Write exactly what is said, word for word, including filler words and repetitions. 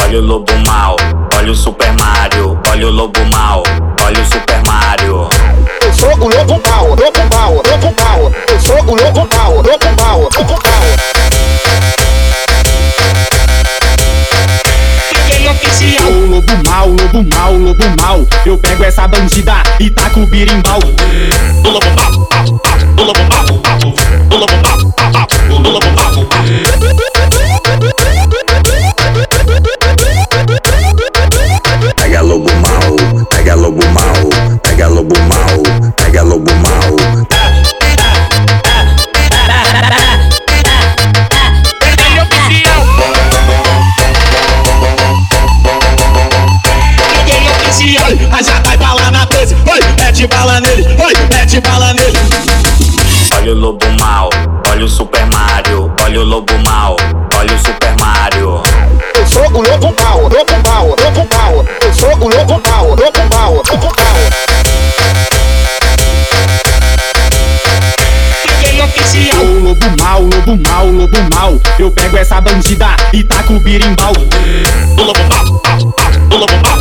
Olha o lobo mal, olha o Super Mario. Olha o lobo mal, olha o Super Mario. Eu sou o lobo mal, lobo mal, lobo mal. Eu sou o lobo mal, lobo mal, lobo mal. Oficial. O lobo mal, lobo mal, lobo mal. Eu pego essa bandida e taco o birimbau. O lobo mal, o lobo mal, o lobo mal, o lobo mal. Pega lobo mal, pega lobo mal, pega lobo mal, pega lobo mal. Já vai bala na doze, oi, mete bala nele, oi, mete bala nele. Olha o lobo mal, olha o Super Mario. Olha o lobo mal, olha o Super Mario. Eu sou o lobo mal, lobo mal, lobo mal. Eu sou o lobo mal, lobo mal, lobo mal. Oficial. O lobo mal, lobo mal, lobo mal. Eu pego essa bandida e taco o birimbau. O lobo mal, o lobo mal.